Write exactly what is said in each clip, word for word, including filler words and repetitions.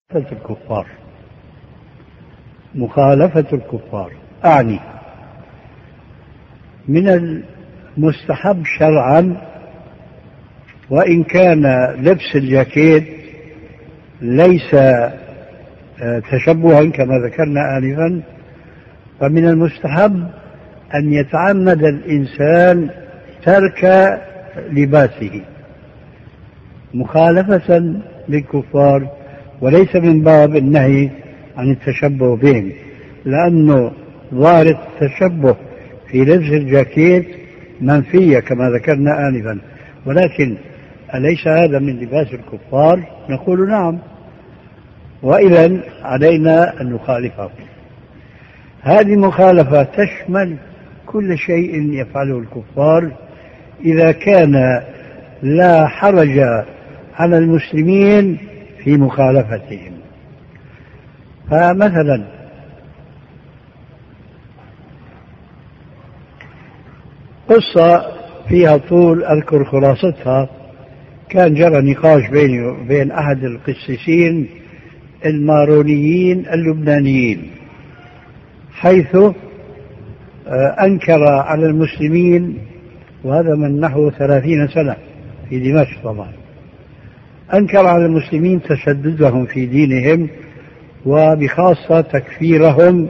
الكفار مخالفة الكفار أعني من المستحب شرعا، وإن كان لبس الجاكيت ليس تشبها كما ذكرنا آنفا، فمن المستحب أن يتعمد الإنسان ترك لباسه مخالفة للكفار، وليس من باب النهي عن التشبه بهم، لأنه ظاهر التشبه في لبس الجاكيت منفية كما ذكرنا آنفا، ولكن أليس هذا من لباس الكفار؟ نقول نعم، وإذن علينا أن نخالفه. هذه مخالفة تشمل كل شيء يفعله الكفار إذا كان لا حرج على المسلمين في مخالفتهم. فمثلا قصة فيها طول أذكر خلاصتها، كان جرى نقاش بيني وبين أحد القسيسين المارونيين اللبنانيين، حيث أنكر على المسلمين، وهذا من نحو ثلاثين سنة في دمشق طبعا، أنكر على المسلمين تشددهم في دينهم، وبخاصة تكفيرهم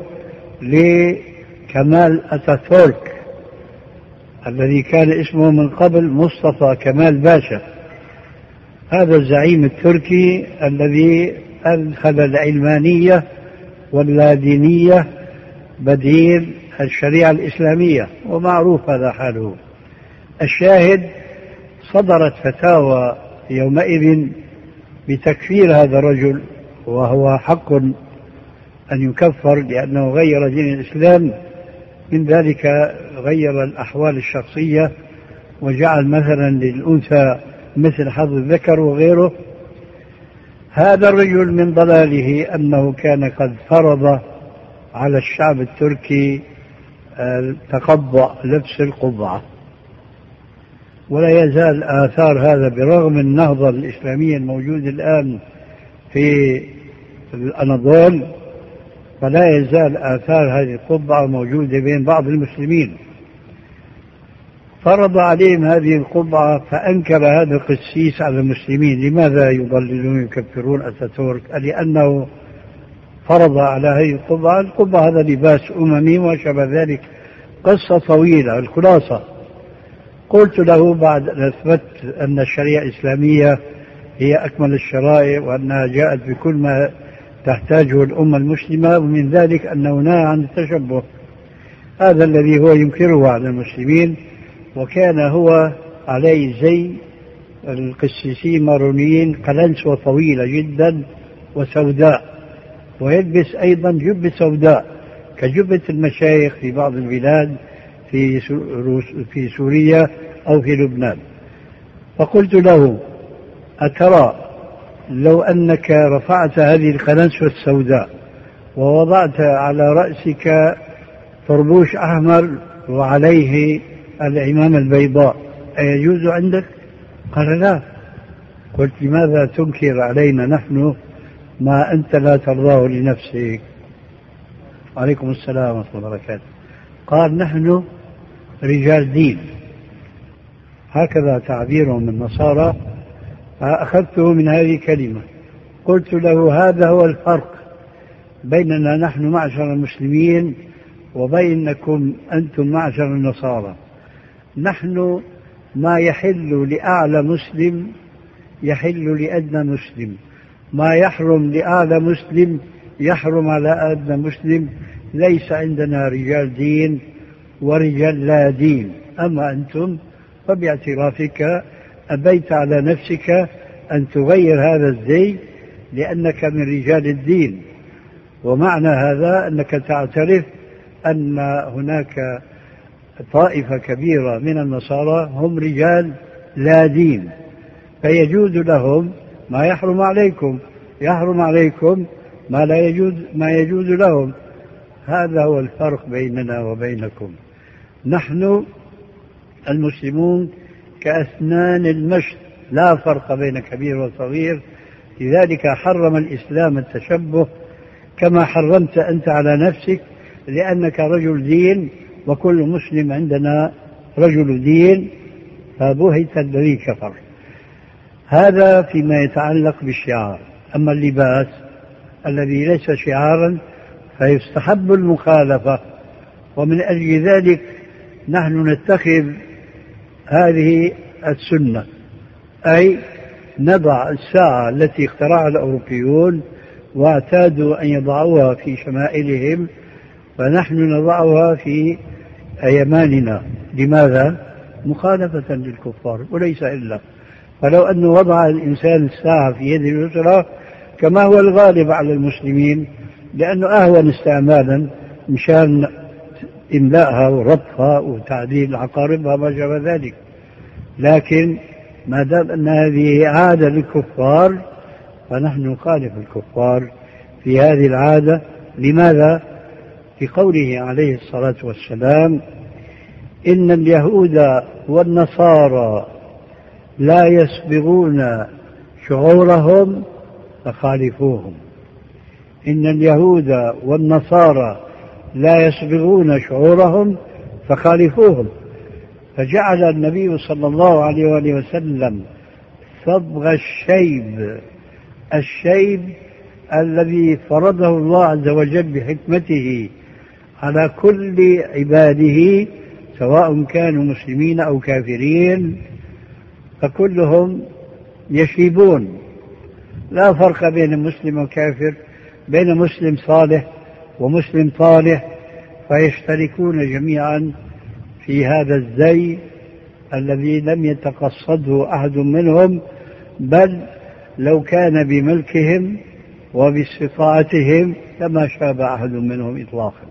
لكمال أتاتورك الذي كان اسمه من قبل مصطفى كمال باشا، هذا الزعيم التركي الذي أدخل العلمانية واللادينية بديل الشريعة الإسلامية، ومعروف هذا حاله. الشاهد صدرت فتاوى يومئذ بتكفير هذا الرجل، وهو حق أن يكفر لأنه غير دين الإسلام، من ذلك غير الأحوال الشخصية وجعل مثلا للأنثى مثل حظ الذكر وغيره. هذا الرجل من ضلاله أنه كان قد فرض على الشعب التركي تقبع لبس القبعة، ولا يزال آثار هذا برغم النهضة الإسلامية الموجودة الآن في الأناضول، فلا يزال آثار هذه القبعة موجودة بين بعض المسلمين. فرض عليهم هذه القبعة، فأنكر هذا القسيس على المسلمين. لماذا يضللون يكفرون أتاتورك؟ لأنه فرض على هذه القبعة. القبعة هذا لباس أممي وشبه ذلك، قصة طويلة. الخلاصة قلت له بعد أن أثبت أن الشريعة الإسلامية هي أكمل الشرائع، وأنها جاءت بكل ما تحتاجه الأمة المسلمة، ومن ذلك أنه نهى عن التشبه، هذا الذي هو ينكره على المسلمين. وكان هو عليه زي القسيسين مارونيين، قلنسوة طويلة جدا وسوداء، ويلبس أيضا جبة سوداء كجبة المشايخ في بعض البلاد في في سوريا أو في لبنان. فقلت له: أترى لو أنك رفعت هذه القلنسوة السوداء ووضعت على رأسك طربوش أحمر وعليه العمامة البيضاء أيجوز عندك؟ قال: لا. قلت: لماذا تنكر علينا نحن ما أنت لا ترضاه لنفسك؟ عليكم السلام ورحمة الله وبركاته. قال: نحن رجال دين، هكذا تعبيرهم النصارى، فأخذته من هذه الكلمة. قلت له: هذا هو الفرق بيننا نحن معشر المسلمين وبينكم أنتم معشر النصارى. نحن ما يحل لأعلى مسلم يحل لأدنى مسلم، ما يحرم لأعلى مسلم يحرم على أدنى مسلم. ليس عندنا رجال دين ورجال لا دين. أما أنتم فباعترافك أبيت على نفسك أن تغير هذا الزي لأنك من رجال الدين، ومعنى هذا أنك تعترف أن هناك طائفة كبيرة من النصارى هم رجال لا دين، فيجوز لهم ما يحرم عليكم، يحرم عليكم ما لا يجوز ما يجوز لهم. هذا هو الفرق بيننا وبينكم. نحن المسلمون كأسنان المشط، لا فرق بين كبير وصغير، لذلك حرم الإسلام التشبه كما حرمت أنت على نفسك، لأنك رجل دين وكل مسلم عندنا رجل دين، فبهت الذي كفر. هذا فيما يتعلق بالشعار. أما اللباس الذي ليس شعارا فيستحب المخالفة، ومن أجل ذلك نحن نتخذ هذه السنة، أي نضع الساعة التي اخترعها الأوروبيون واعتادوا أن يضعوها في شمائلهم، فنحن نضعها في أيماننا. لماذا؟ مخالفة للكفار وليس إلا. فلو أنه وضع الإنسان الساعة في يد اليسرى كما هو الغالب على المسلمين، لأنه أهون استعمالا مشان إملائها وربطها وتعديل عقاربها ما شابه ذلك، لكن ما دام أن هذه عادة للكفار فنحن نخالف الكفار في هذه العادة. لماذا؟ في قوله عليه الصلاة والسلام: إن اليهود والنصارى لا يسبغون شعورهم فخالفوهم. إن اليهود والنصارى لا يسبغون شعورهم فخالفوهم. فجعل النبي صلى الله عليه وآله وسلم صبغ الشيب، الشيب الذي فرضه الله عز وجل بحكمته على كل عباده سواء كانوا مسلمين أو كافرين، فكلهم يشيبون، لا فرق بين مسلم وكافر، بين مسلم صالح ومسلم طالح، فيشتركون جميعا في هذا الزي الذي لم يتقصده أحد منهم، بل لو كان بملكهم وباستطاعتهم لما شاب أحد منهم إطلاقا.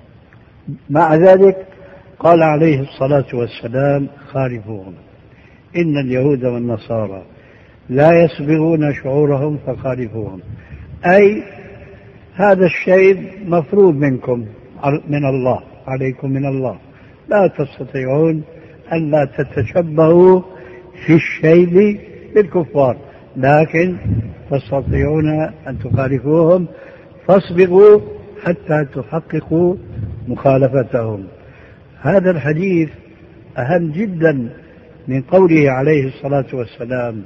مع ذلك قال عليه الصلاة والسلام: خالفوهم. إن اليهود والنصارى لا يسبغون شعورهم فخالفوهم، أي هذا الشيء مفروض منكم من الله، عليكم من الله، لا تستطيعون أن لا تتشبهوا في الشيء بالكفار، لكن تستطيعون أن تخالفوهم، فاصبغوا حتى تحققوا مخالفتهم. هذا الحديث أهم جدا من قوله عليه الصلاة والسلام: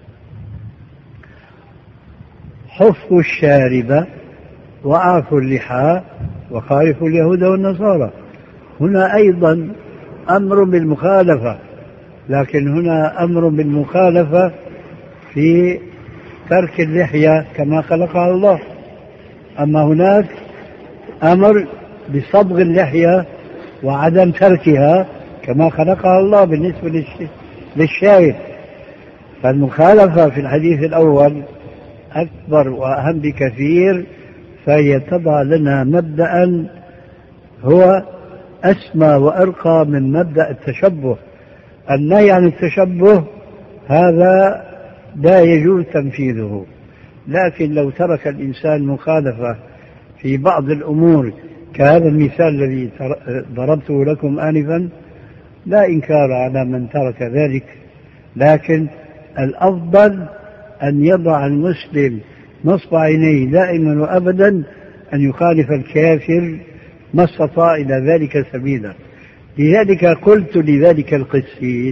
حفوا الشارب وأعفوا اللحى وخالفوا اليهود والنصارى. هنا أيضا أمر بالمخالفة، لكن هنا أمر بالمخالفة في ترك اللحية كما خلقها الله، أما هناك أمر بصبغ اللحية وعدم تركها كما خلقها الله بالنسبة للشايب. فالمخالفة في الحديث الأول أكبر وأهم بكثير، فهي تضع لنا مبدأ هو أسمى وأرقى من مبدأ التشبه. النهي عن التشبه هذا لا يجوز تنفيذه، لكن لو ترك الإنسان مخالفة في بعض الأمور كهذا المثال الذي ضربته لكم آنفا، لا إنكار على من ترك ذلك، لكن الأفضل أن يضع المسلم نصب عينيه دائما وأبدا أن يخالف الكافر ما استطاع إلى ذلك سبيلا. لذلك قلت لذلك القسيس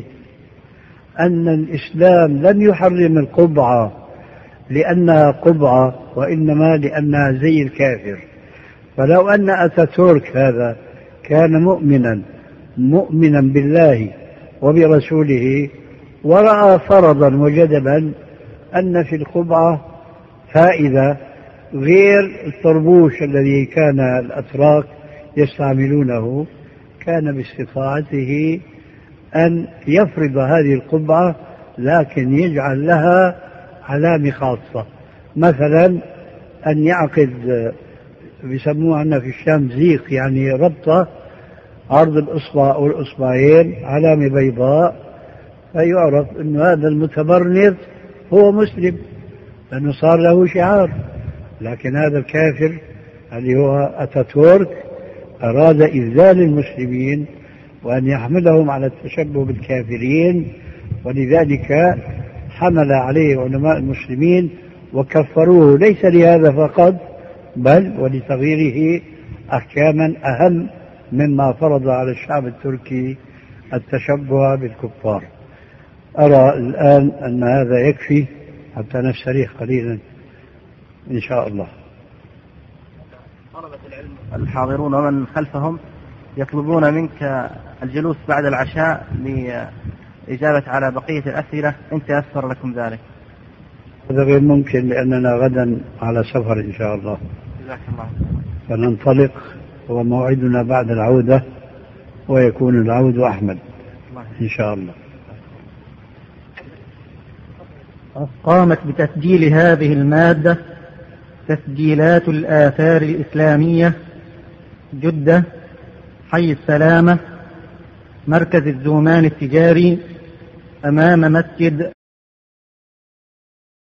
أن الإسلام لم يحرم القبعة لأنها قبعة، وإنما لأنها زي الكافر. فلو أن أتاتورك هذا كان مؤمنا مؤمنا بالله وبرسوله ورأى فرضا وجدلا أن في القبعة فائدة غير الطربوش الذي كان الأتراك يستعملونه، كان باستطاعته أن يفرض هذه القبعة، لكن يجعل لها علامة خاصة، مثلا أن يعقد، بيسموه عندنا في الشام زيق، يعني ربطة عرض الإصبع أو الإصبعين علامة بيضاء، فيعرف أن هذا المتبرنط هو مسلم لأنه صار له شعار. لكن هذا الكافر اللي هو أتاتورك أراد إذلال المسلمين وأن يحملهم على التشبه بالكافرين، ولذلك حمل عليه علماء المسلمين وكفروه ليس لهذا فقط بل ولتغييره أحكاما أهم مما فرض على الشعب التركي التشبه بالكفار. أرى الآن أن هذا يكفي حتى نستريح قليلا إن شاء الله. طلبة العلم الحاضرون ومن خلفهم يطلبون منك الجلوس بعد العشاء لإجابة على بقية الأسئلة إن تيسر لكم ذلك. هذا غير ممكن لأننا غدا على سفر إن شاء الله. جزاك الله. فننطلق وموعدنا بعد العودة ويكون العود أحمد إن شاء الله. قامت بتسجيل هذه المادة تسجيلات الآثار الإسلامية، جدة، حي السلامة، مركز الزومان التجاري، أمام مسجد